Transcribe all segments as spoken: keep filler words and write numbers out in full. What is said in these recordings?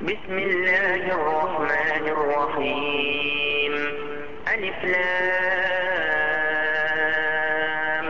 بسم الله الرحمن الرحيم. ألف لام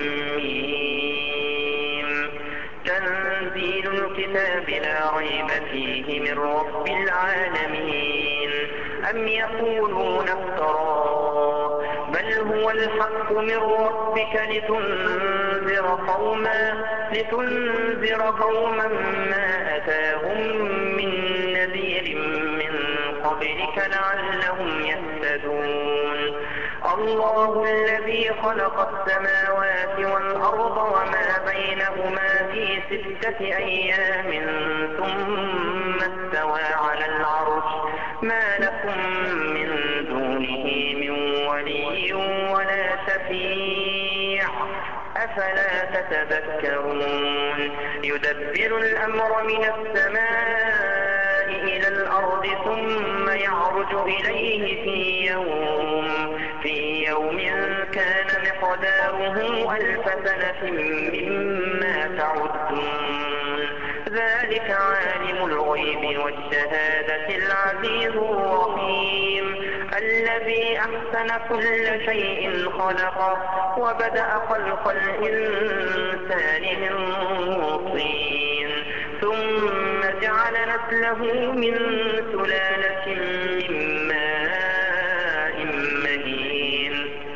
ميم. تنزيل الكتاب لا ريب فيه من رب العالمين. أم يقولون افتراه بل هو الحق من ربك لتنذر قوما لتنذر قوما ما أتاهم من نذير من قبلك لعلهم يهتدون. الله الذي خلق السماوات والأرض وما بينهما في ستة أيام ثم استوى على العرش ما لكم من دونه من ولي ولا شفيع أفلا تتذكرون. يدبر الأمر من السماء إلى الأرض ثم يعرج إليه في يوم في يوم كان مقداره ألف سنة مما تعدون. ذلك عالم الغيب والشهادة العزيز الرحيم الذي أحسن كل شيء خلقه وبدأ خلق الإنسان من طين ثم جعل نسله من سلالة من ماء مهين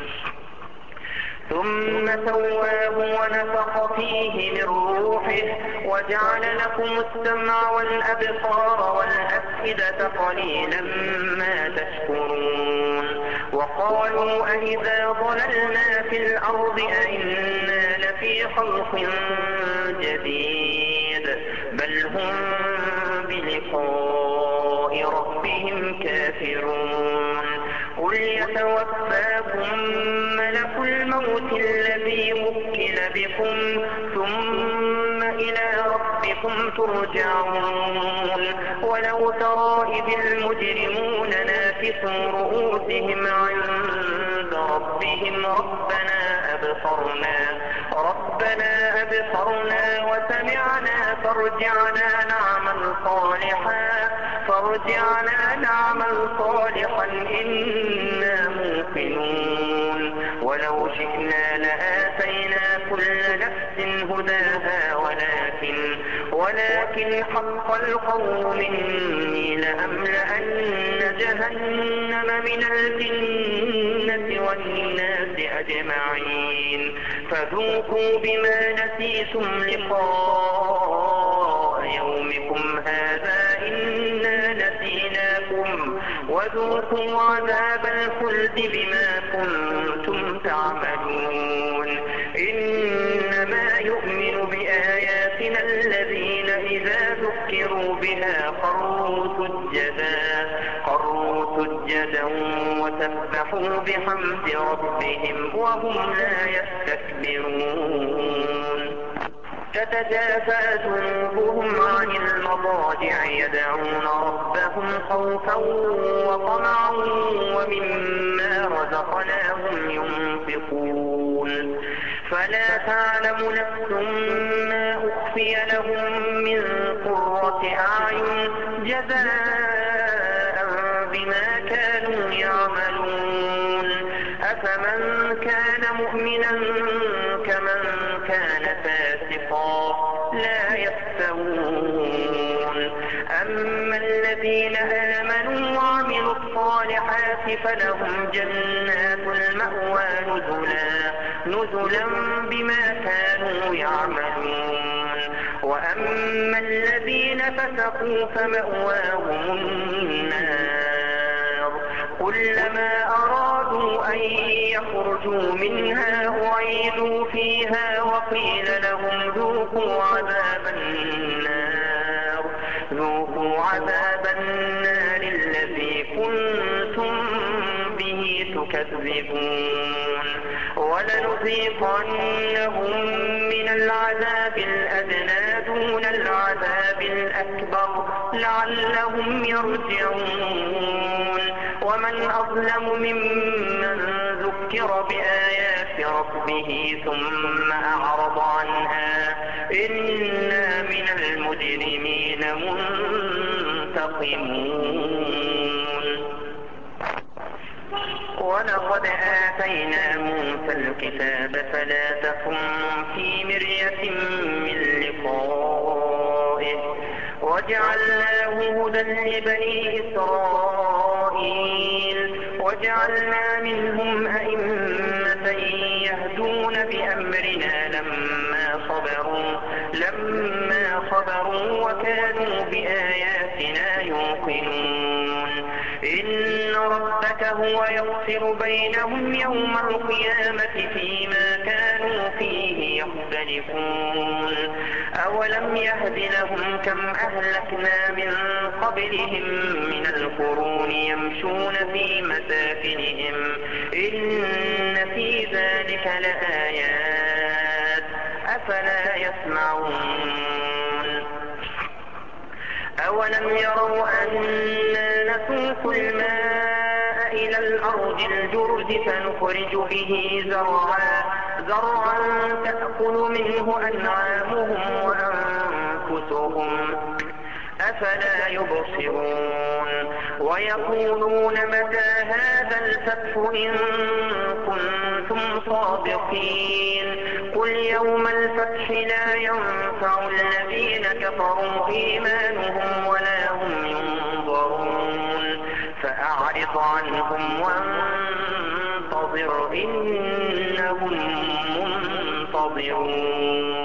ثم سواه ونفخ فيه من روحه وجعل لكم السمع والأبصار والأفئدة قليلا ما تشكرون. وقالوا أئذا ضللنا في الأرض أئنا لفي خلق جديد بل هم بلقاء ربهم كافرون. قل يتوفاكم ملك الموت الذي وكل بكم ثم إلى ربكم ترجعون. ولو ترى إذ المجرمون ناكسوا رؤوسهم عند ربهم ربنا أبصرنا ربنا أبصرنا وسمعنا فارجعنا نعمل صالحا فارجعنا نعمل صالحا إنا موقنون. ولو شئنا لآتينا كل نفس هداها ولكن ولكن حق القول مني لأملأن جهنم من الجنة والناس أجمعين. فذوقوا بما نسيتم لقاء يومكم هذا إنا نسيناكم وذوقوا عذاب الخلد بما كنتم تعملون. إنما يؤمن بآياتنا الذين إذا ذكروا بها خروا سجدا خروا سجدا وسبحوا بحمد ربهم وهم لا يستكبرون. تتجافى جنوبهم عن المضاجع يدعون ربهم خوفا وطمعا ومما رزقناهم ينفقون. فلا تعلم نفس ما أخفي لهم من قرة أعين جزاء بما كانوا يعملون. أفمن كان مؤمنا كمن كان فاسقا لا يستوون. أما الذين آمنوا وعملوا الصالحات فلهم جنات المأوى نزلا نزلا بما كانوا يعملون. وأما الذين فسقوا فمأواهم النار كلما أرادوا أن يخرجوا منها أعيدوا فيها وقيل لهم ذوقوا عذاب النار ذوقوا عذاب النار الذي كنتم به تكذبون. ولنذيقنهم من العذاب الأدنى دون العذاب الأكبر لعلهم يرجعون. ومن أظلم ممن ذكر بآيات ربه ثم أعرض عنها إنا من المجرمين منتقمون. منتقمون. ولقد آتينا موسى الكتاب فلا تكن في مرية من لقائه وجعلناه هدى لبني إسرائيل وجعلنا منهم أئمة يهدون بأمرنا لما صبروا لما صبروا وكانوا بآياتنا يوقنون. إن ربك هو يفصل بينهم يوم القيامة فيما كانوا فيه يختلفون. أولم يهد لهم كم أهلكنا من قبلهم من القرون يمشون في مساكنهم إن في ذلك لآيات أفلا يسمعون. أولم يروا أنا نسوق الماء إلى الأرض الجرز فنخرج به زرعا زرعا تأكل منه أنعامهم وأنفسهم أفلا يبصرون. ويقولون متى هذا الفتح إن كنتم صادقين قل يوم الفتح لا ينفع الذين كفروا إيمانهم ولا هم ينظرون. فأعرض عنهم وانتظر إنهم منتظرون.